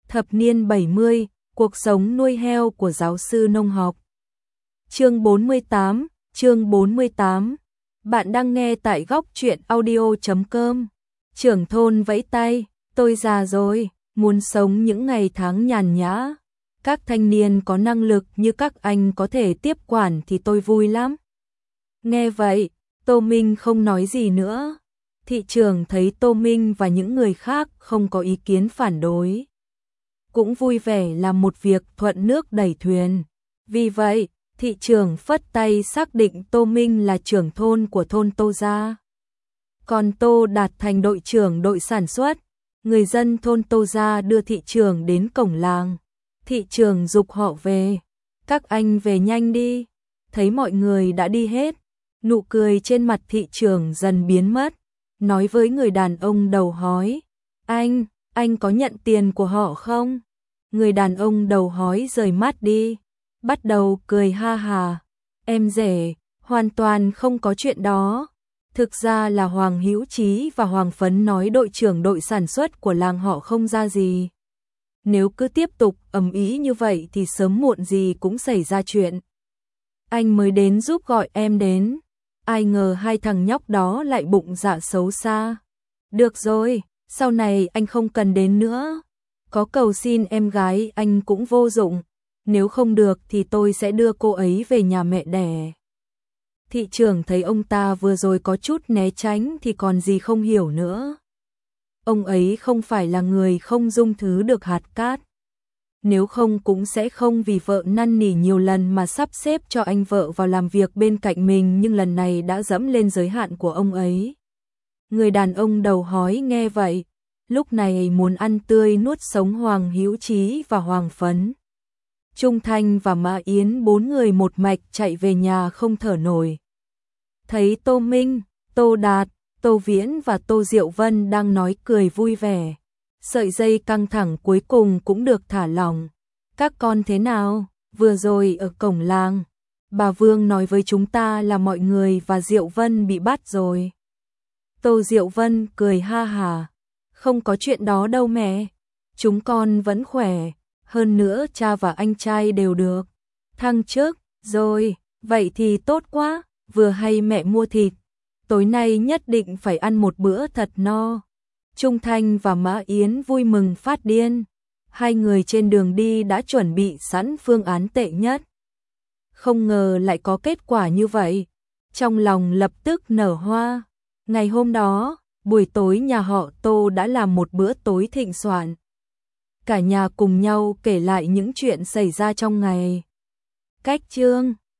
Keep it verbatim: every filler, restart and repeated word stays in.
Thập niên bảy mươi, cuộc sống nuôi heo của giáo sư nông học. Chương bốn mươi tám, chương bốn mươi tám. Bạn đang nghe tại góc truyện audio chấm com. Trưởng thôn vẫy tay, tôi già rồi, muốn sống những ngày tháng nhàn nhã. Các thanh niên có năng lực như các anh có thể tiếp quản thì tôi vui lắm. Nghe vậy, Tô Minh không nói gì nữa. Thị trưởng thấy Tô Minh và những người khác không có ý kiến phản đối, cũng vui vẻ làm một việc thuận nước đẩy thuyền. Vì vậy, thị trưởng phất tay xác định Tô Minh là trưởng thôn của thôn Tô Gia. Còn Tô Đạt thành đội trưởng đội sản xuất. Người dân thôn Tô Gia đưa thị trưởng đến cổng làng. Thị trưởng giục họ về. Các anh về nhanh đi. Thấy mọi người đã đi hết, nụ cười trên mặt thị trưởng dần biến mất. Nói với người đàn ông đầu hói, anh, anh có nhận tiền của họ không? Người đàn ông đầu hói rời mắt đi, bắt đầu cười ha hà. Em rể, hoàn toàn không có chuyện đó. Thực ra là Hoàng Hữu Chí và Hoàng Phấn nói đội trưởng đội sản xuất của làng họ không ra gì. Nếu cứ tiếp tục ầm ĩ như vậy thì sớm muộn gì cũng xảy ra chuyện. Anh mới đến giúp gọi em đến. Ai ngờ hai thằng nhóc đó lại bụng dạ xấu xa. Được rồi, sau này anh không cần đến nữa. Có cầu xin em gái anh cũng vô dụng. Nếu không được thì tôi sẽ đưa cô ấy về nhà mẹ đẻ. Thị trưởng thấy ông ta vừa rồi có chút né tránh thì còn gì không hiểu nữa. Ông ấy không phải là người không dung thứ được hạt cát. Nếu không cũng sẽ không vì vợ năn nỉ nhiều lần mà sắp xếp cho anh vợ vào làm việc bên cạnh mình, nhưng lần này đã dẫm lên giới hạn của ông ấy. Người đàn ông đầu hói nghe vậy, lúc này muốn ăn tươi nuốt sống Hoàng Hữu Chí và Hoàng Phấn. Trung Thanh và Mã Yến bốn người một mạch chạy về nhà không thở nổi. Thấy Tô Minh, Tô Đạt, Tô Viễn và Tô Diệu Vân đang nói cười vui vẻ. Sợi dây căng thẳng cuối cùng cũng được thả lỏng. Các con thế nào? Vừa rồi ở cổng làng, bà Vương nói với chúng ta là mọi người và Diệu Vân bị bắt rồi. Tô Diệu Vân cười ha hà. Không có chuyện đó đâu mẹ. Chúng con vẫn khỏe. Hơn nữa cha và anh trai đều được thăng chức rồi. Vậy thì tốt quá. Vừa hay mẹ mua thịt. Tối nay nhất định phải ăn một bữa thật no. Trung Thanh và Mã Yến vui mừng phát điên. Hai người trên đường đi đã chuẩn bị sẵn phương án tệ nhất. Không ngờ lại có kết quả như vậy. Trong lòng lập tức nở hoa. Ngày hôm đó, buổi tối nhà họ Tô đã làm một bữa tối thịnh soạn. Cả nhà cùng nhau kể lại những chuyện xảy ra trong ngày. Cách chương